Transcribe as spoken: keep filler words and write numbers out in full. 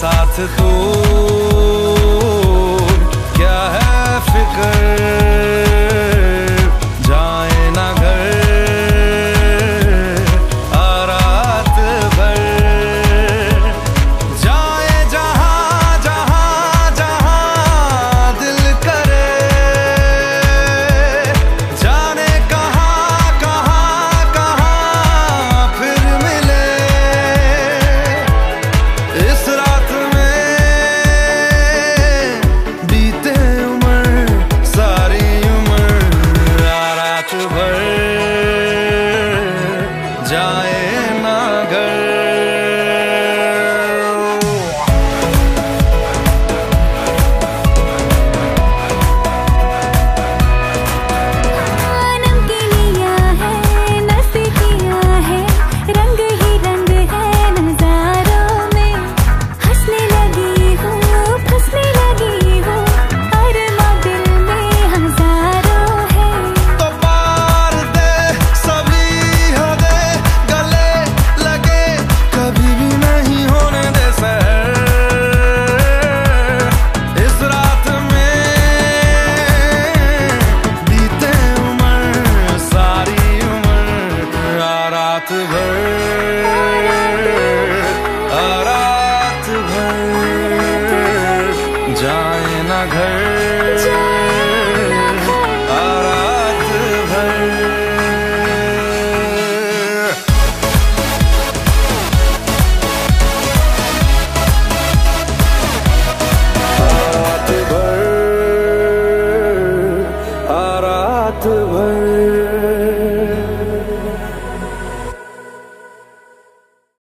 साथ तू क्या है फिक्र, जाए ना घर आ रात भर, जाए जहां जहां जहां दिल करे, जाने कहां कहां कहां फिर मिले। इस रात में बीते उम्र सारी उम्र आ रात भर, जाए ना घर। रात भर आ रात भर, जाए ना घर आ रात भर। रात भर आ रात भर।